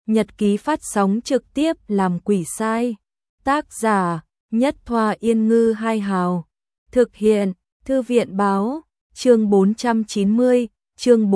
nhật ký phát sóng trực tiếp làm quỷ sai. Tác giả Nhất Thoa Yên Ngư Hai Hào. Thực hiện Thư viện Báo. Chương 490, chương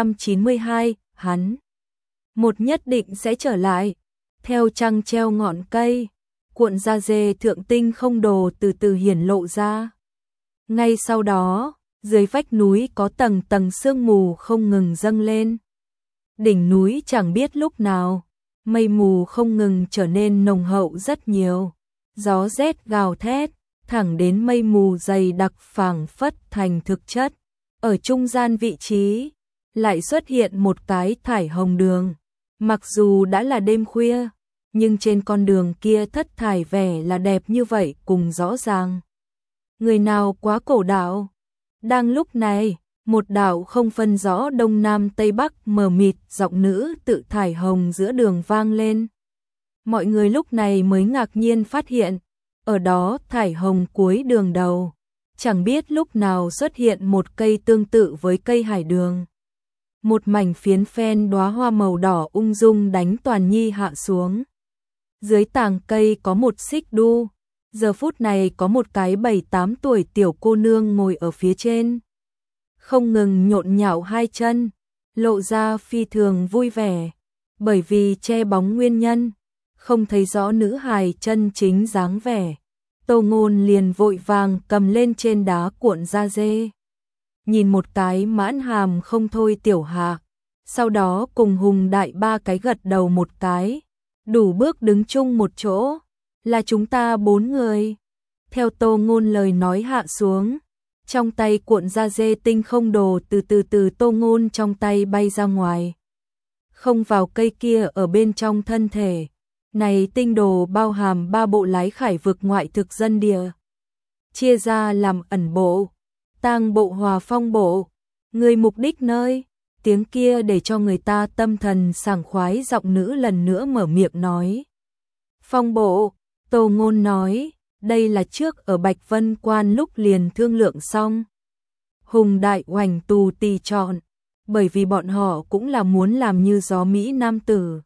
492, hắn một nhất định sẽ trở lại. Theo trăng treo ngọn cây, cuộn da dê thượng tinh không đồ từ từ hiển lộ ra. Ngay sau đó, dưới vách núi có tầng tầng sương mù không ngừng dâng lên. Đỉnh núi chẳng biết lúc nào, mây mù không ngừng trở nên nồng hậu rất nhiều. Gió rét gào thét, thẳng đến mây mù dày đặc phảng phất thành thực chất. Ở trung gian vị trí, lại xuất hiện một cái thải hồng đường. Mặc dù đã là đêm khuya, nhưng trên con đường kia thất thải vẻ là đẹp như vậy cùng rõ ràng. Người nào quá cổ đạo? Đang lúc này, một đạo không phân rõ đông nam tây bắc mờ mịt giọng nữ tự thải hồng giữa đường vang lên. Mọi người lúc này mới ngạc nhiên phát hiện, ở đó thải hồng cuối đường đầu, chẳng biết lúc nào xuất hiện một cây tương tự với cây hải đường. Một mảnh phiến phen đóa hoa màu đỏ ung dung đánh toàn nhi hạ xuống. Dưới tàng cây có một xích đu, giờ phút này có một cái 7-8 tuổi tiểu cô nương ngồi ở phía trên. Không ngừng nhộn nhạo hai chân, lộ ra phi thường vui vẻ, bởi vì che bóng nguyên nhân, không thấy rõ nữ hài chân chính dáng vẻ. Tô Ngôn liền vội vàng cầm lên trên đá cuộn da dê. Nhìn một cái mãn hàm không thôi Tiểu Hạ, sau đó cùng Hùng Đại ba cái gật đầu một cái, đủ bước đứng chung một chỗ, là chúng ta 4 người. Theo Tô Ngôn lời nói hạ xuống, trong tay cuộn da dê tinh không đồ từ Tô Ngôn trong tay bay ra ngoài. Không vào cây kia ở bên trong thân thể. Này tinh đồ bao hàm 3 bộ lái khải vực ngoại thực dân địa. Chia ra làm ẩn bộ, tang bộ hòa phong bộ. Người mục đích nơi, tiếng kia để cho người ta tâm thần sảng khoái giọng nữ lần nữa mở miệng nói. Phong bộ, Tô Ngôn nói, đây là trước ở Bạch Vân Quan lúc liền thương lượng xong. Hùng Đại hoành tù tì chọn, bởi vì bọn họ cũng là muốn làm như gió Mỹ Nam tử.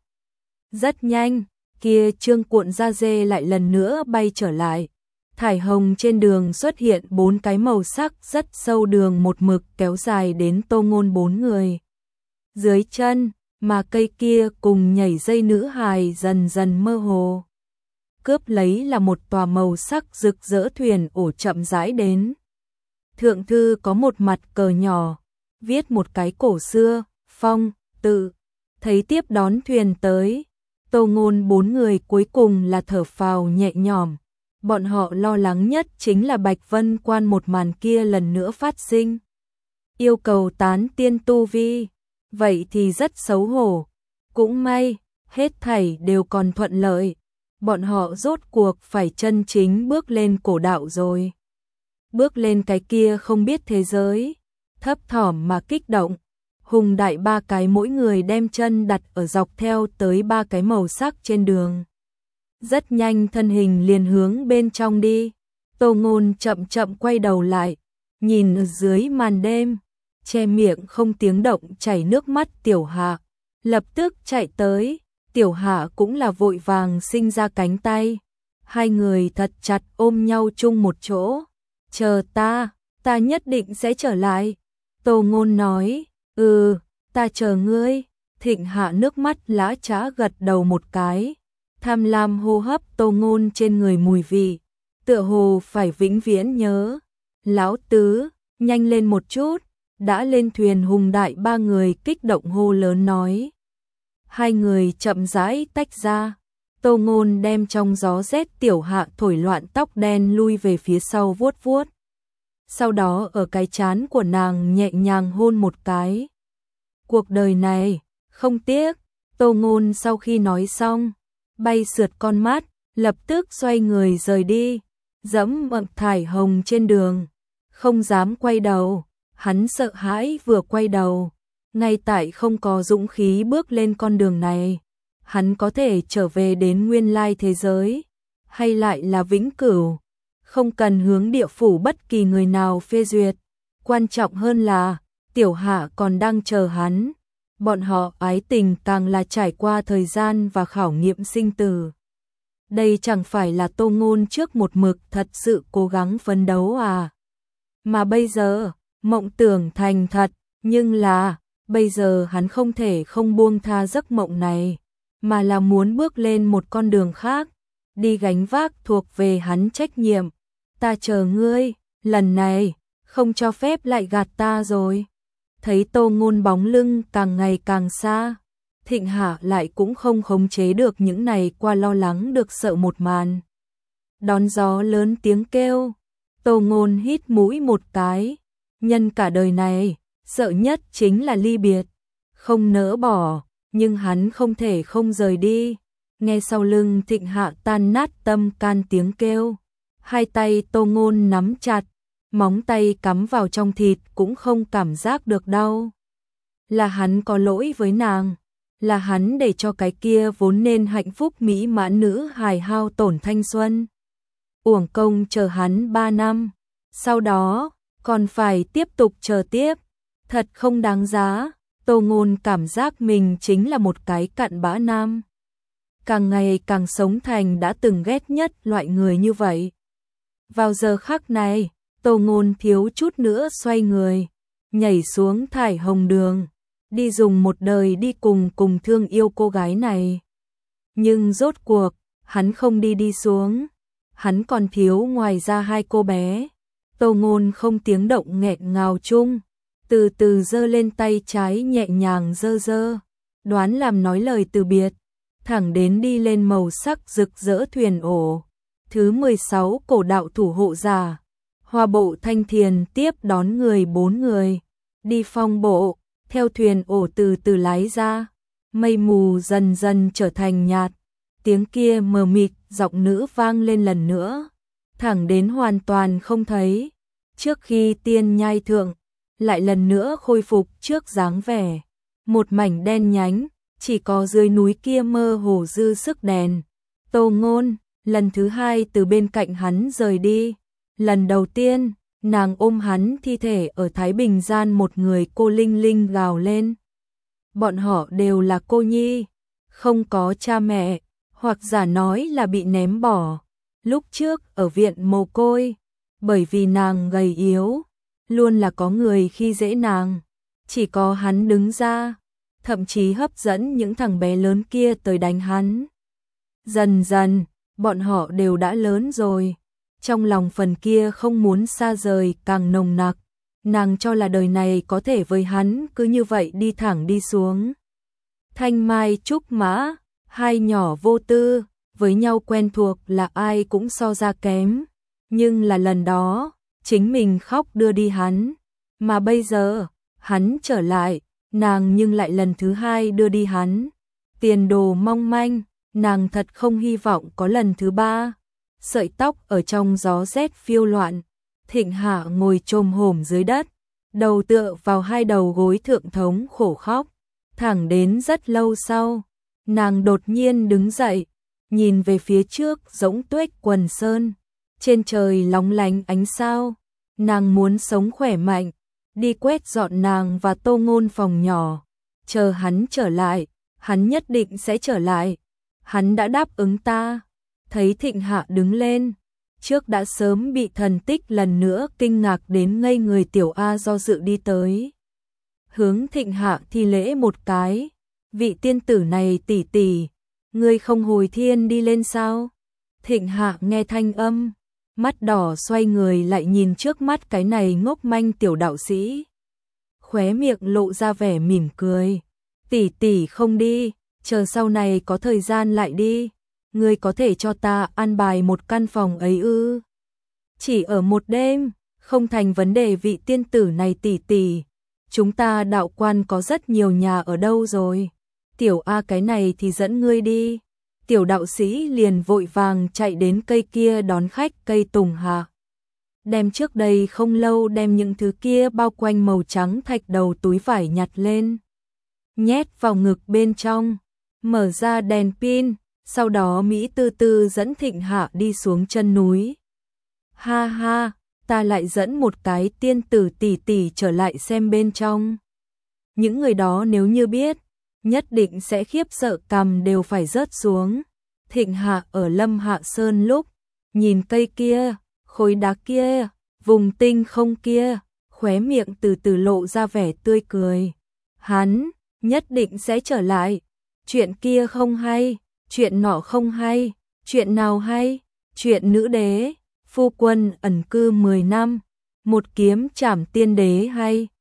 Rất nhanh, kia trương cuộn da dê lại lần nữa bay trở lại. Thải hồng trên đường xuất hiện 4 cái màu sắc rất sâu đường một mực kéo dài đến Tô Ngôn 4 người. Dưới chân, mà cây kia cùng nhảy dây nữ hài dần dần mơ hồ. Cướp lấy là một tòa màu sắc rực rỡ thuyền ổ chậm rãi đến. Thượng thư có một mặt cờ nhỏ, viết một cái cổ xưa, phong, tự. Thấy tiếp đón thuyền tới, Tô Ngôn 4 người cuối cùng là thở phào nhẹ nhõm. Bọn họ lo lắng nhất chính là Bạch Vân Quan một màn kia lần nữa phát sinh. Yêu cầu tán tiên tu vi, vậy thì rất xấu hổ. Cũng may, hết thảy đều còn thuận lợi. Bọn họ rốt cuộc phải chân chính bước lên cổ đạo rồi. Bước lên cái kia không biết thế giới, thấp thỏm mà kích động. Hùng Đại ba cái mỗi người đem chân đặt ở dọc theo tới 3 cái màu sắc trên đường. Rất nhanh thân hình liền hướng bên trong đi. Tô Ngôn chậm chậm quay đầu lại, nhìn ở dưới màn đêm, che miệng không tiếng động chảy nước mắt Tiểu Hạ, lập tức chạy tới. Tiểu Hạ cũng là vội vàng sinh ra cánh tay. Hai người thật chặt ôm nhau chung một chỗ. Chờ ta nhất định sẽ trở lại. Tô Ngôn nói, ta chờ ngươi. Thịnh Hạ nước mắt lã chã gật đầu một cái. Tham lam hô hấp Tô Ngôn trên người mùi vị. Tựa hồ phải vĩnh viễn nhớ. Lão tứ, nhanh lên một chút. Đã lên thuyền Hùng Đại ba người kích động hô lớn nói. Hai người chậm rãi tách ra. Tô Ngôn đem trong gió rét Tiểu Hạ thổi loạn tóc đen lui về phía sau vuốt vuốt. Sau đó ở cái trán của nàng nhẹ nhàng hôn một cái. Cuộc đời này, không tiếc. Tô Ngôn sau khi nói xong, bay sượt con mắt, lập tức xoay người rời đi. Dẫm bậc thải hồng trên đường, không dám quay đầu. Hắn sợ hãi vừa quay đầu, ngay tại không có dũng khí bước lên con đường này. Hắn có thể trở về đến nguyên lai thế giới, hay lại là vĩnh cửu, không cần hướng địa phủ bất kỳ người nào phê duyệt. Quan trọng hơn là, Tiểu Hạ còn đang chờ hắn. bọn họ ái tình càng là trải qua thời gian và khảo nghiệm sinh tử. Đây chẳng phải là Tô Ngôn trước một mực thật sự cố gắng phấn đấu à. Mà bây giờ, mộng tưởng thành thật, nhưng là, bây giờ hắn không thể không buông tha giấc mộng này, mà là muốn bước lên một con đường khác, đi gánh vác thuộc về hắn trách nhiệm. Ta chờ ngươi, lần này, không cho phép lại gạt ta rồi. Thấy Tô Ngôn bóng lưng càng ngày càng xa, Thịnh Hạ lại cũng không khống chế được những này qua lo lắng được sợ một màn. Đón gió lớn tiếng kêu, Tô Ngôn hít mũi một cái, nhân cả đời này, sợ nhất chính là ly biệt, không nỡ bỏ, nhưng hắn không thể không rời đi. Nghe sau lưng Thịnh Hạ tan nát tâm can tiếng kêu, hai tay Tô Ngôn nắm chặt, móng tay cắm vào trong thịt cũng không cảm giác được đau. Là hắn có lỗi với nàng, là hắn để cho cái kia vốn nên hạnh phúc mỹ mãn nữ hài hao tổn thanh xuân. Uổng công chờ hắn 3 năm, sau đó còn phải tiếp tục chờ tiếp, thật không đáng giá. Tô Ngôn cảm giác mình chính là một cái cặn bã nam, càng ngày càng sống thành đã từng ghét nhất loại người như vậy. Vào giờ khắc này, Tô Ngôn thiếu chút nữa xoay người, nhảy xuống thải hồng đường, đi dùng một đời đi cùng thương yêu cô gái này. Nhưng rốt cuộc, hắn không đi xuống, hắn còn thiếu ngoài ra 2 cô bé. Tô Ngôn không tiếng động nghẹn ngào chung, từ từ giơ lên tay trái nhẹ nhàng giơ, đoán làm nói lời từ biệt, thẳng đến đi lên màu sắc rực rỡ thuyền ổ. Thứ 16 cổ đạo thủ hộ giả, Hoa bộ Thanh Thiền tiếp đón người 4 người, đi phong bộ, theo thuyền ổ từ từ lái ra, mây mù dần dần trở thành nhạt, tiếng kia mờ mịt giọng nữ vang lên lần nữa, thẳng đến hoàn toàn không thấy, trước khi tiên nhai thượng, lại lần nữa khôi phục trước dáng vẻ, một mảnh đen nhánh, chỉ có dưới núi kia mơ hồ dư sức đèn. Tô Ngôn, lần thứ 2 từ bên cạnh hắn rời đi, lần đầu tiên, nàng ôm hắn thi thể ở Thái Bình gian một người cô linh linh gào lên. Bọn họ đều là cô nhi, không có cha mẹ, hoặc giả nói là bị ném bỏ. Lúc trước ở viện mồ côi, bởi vì nàng gầy yếu, luôn là có người khi dễ nàng, chỉ có hắn đứng ra, thậm chí hấp dẫn những thằng bé lớn kia tới đánh hắn. Dần dần, bọn họ đều đã lớn rồi, trong lòng phần kia không muốn xa rời càng nồng nặc, nàng cho là đời này có thể với hắn cứ như vậy đi thẳng đi xuống. Thanh mai trúc mã, hai nhỏ vô tư, với nhau quen thuộc là ai cũng so ra kém, nhưng là lần đó, chính mình khóc đưa đi hắn, mà bây giờ, hắn trở lại, nàng nhưng lại lần thứ 2 đưa đi hắn. Tiền đồ mong manh, nàng thật không hy vọng có lần thứ 3. Sợi tóc ở trong gió rét phiêu loạn, Thịnh Hạ ngồi chồm hổm dưới đất, đầu tựa vào 2 đầu gối thượng thống khổ khóc, thẳng đến rất lâu sau, nàng đột nhiên đứng dậy, nhìn về phía trước Dỗng Tuếch Quần Sơn, trên trời lóng lánh ánh sao, nàng muốn sống khỏe mạnh, đi quét dọn nàng và Tô Ngôn phòng nhỏ, chờ hắn trở lại, hắn nhất định sẽ trở lại, hắn đã đáp ứng ta. Thấy Thịnh Hạ đứng lên, trước đã sớm bị thần tích lần nữa kinh ngạc đến ngây người tiểu A do dự đi tới. Hướng Thịnh Hạ thi lễ một cái, vị tiên tử này tỷ tỷ, ngươi không hồi thiên đi lên sao? Thịnh Hạ nghe thanh âm, mắt đỏ xoay người lại nhìn trước mắt cái này ngốc manh tiểu đạo sĩ. Khóe miệng lộ ra vẻ mỉm cười, tỷ tỷ không đi, chờ sau này có thời gian lại đi. Ngươi có thể cho ta an bài một căn phòng ấy ư? Chỉ ở một đêm, không thành vấn đề vị tiên tử này tỷ tỷ. Chúng ta đạo quan có rất nhiều nhà ở đâu rồi? Tiểu A cái này thì dẫn ngươi đi. Tiểu đạo sĩ liền vội vàng chạy đến cây kia đón khách cây tùng hạ. Đem trước đây không lâu đem những thứ kia bao quanh màu trắng thạch đầu túi vải nhặt lên. Nhét vào ngực bên trong, mở ra đèn pin. Sau đó Mỹ từ từ dẫn Thịnh Hạ đi xuống chân núi. Ha ha, ta lại dẫn một cái tiên tử tỷ tỷ trở lại xem bên trong. những người đó nếu như biết, nhất định sẽ khiếp sợ cằm đều phải rớt xuống. Thịnh Hạ ở Lâm Hạ Sơn lúc nhìn cây kia, khối đá kia, vùng tinh không kia, khóe miệng từ từ lộ ra vẻ tươi cười. Hắn nhất định sẽ trở lại. Chuyện kia không hay, chuyện nọ không hay, chuyện nào hay? Chuyện nữ đế, phu quân ẩn cư 10 năm, một kiếm trảm tiên đế hay.